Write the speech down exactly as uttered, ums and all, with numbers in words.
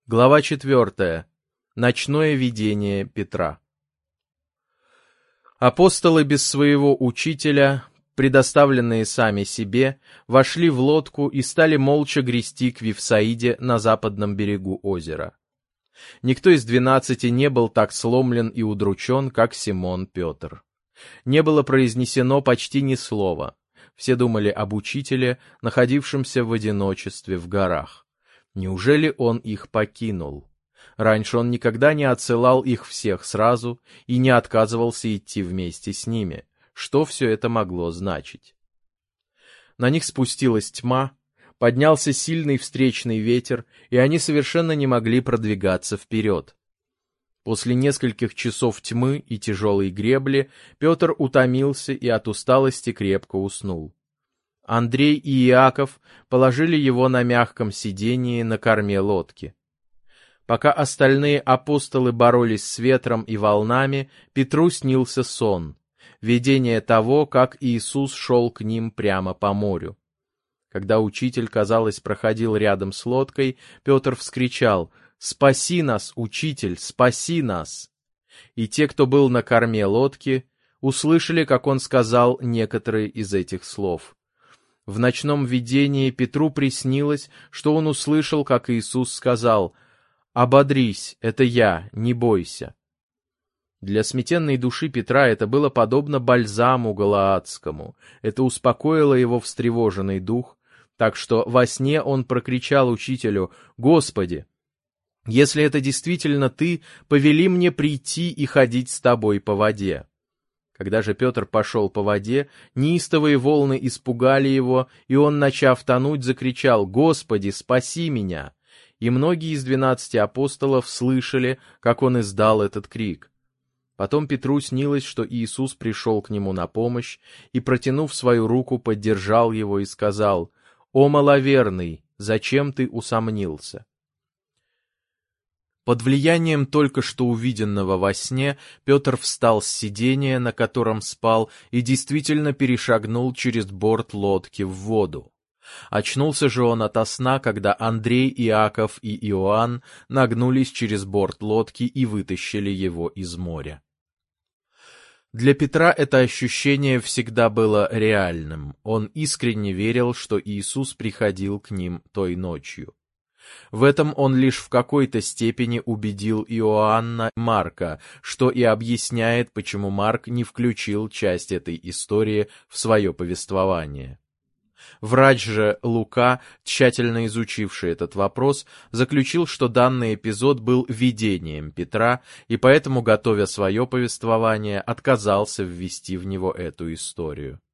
Глава четвертая. Ночное видение Петра. Апостолы без своего учителя, предоставленные сами себе, вошли в лодку и стали молча грести к Вифсаиде на западном берегу озера. Никто из двенадцати не был так сломлен и удручен, как Симон Петр. Не было произнесено почти ни слова. Все думали об учителе, находившемся в одиночестве в горах. Неужели он их покинул? Раньше он никогда не отсылал их всех сразу и не отказывался идти вместе с ними. Что все это могло значить? На них спустилась тьма, поднялся сильный встречный ветер, и они совершенно не могли продвигаться вперед. После нескольких часов тьмы и тяжелой гребли Петр утомился и от усталости крепко уснул. Андрей и Иаков положили его на мягком сидении на корме лодки. Пока остальные апостолы боролись с ветром и волнами, Петру снился сон, видение того, как Иисус шел к ним прямо по морю. Когда учитель, казалось, проходил рядом с лодкой, Петр вскричал: «Спаси нас, учитель, спаси нас!» И те, кто был на корме лодки, услышали, как он сказал некоторые из этих слов. В ночном видении Петру приснилось, что он услышал, как Иисус сказал: «Ободрись, это я, не бойся». Для сметенной души Петра это было подобно бальзаму галаадскому. Это успокоило его встревоженный дух, так что во сне он прокричал учителю: «Господи, если это действительно ты, повели мне прийти и ходить с тобой по воде». Когда же Петр пошел по воде, неистовые волны испугали его, и он, начав тонуть, закричал: «Господи, спаси меня!» И многие из двенадцати апостолов слышали, как он издал этот крик. Потом Петру снилось, что Иисус пришел к нему на помощь и, протянув свою руку, поддержал его и сказал: «О маловерный, зачем ты усомнился?» Под влиянием только что увиденного во сне Петр встал с сидения, на котором спал, и действительно перешагнул через борт лодки в воду. Очнулся же он ото сна, когда Андрей, Иаков и Иоанн нагнулись через борт лодки и вытащили его из моря. Для Петра это ощущение всегда было реальным. Он искренне верил, что Иисус приходил к ним той ночью. В этом он лишь в какой-то степени убедил Иоанна Марка, что и объясняет, почему Марк не включил часть этой истории в свое повествование. Врач же Лука, тщательно изучивший этот вопрос, заключил, что данный эпизод был видением Петра, и поэтому, готовя свое повествование, отказался ввести в него эту историю.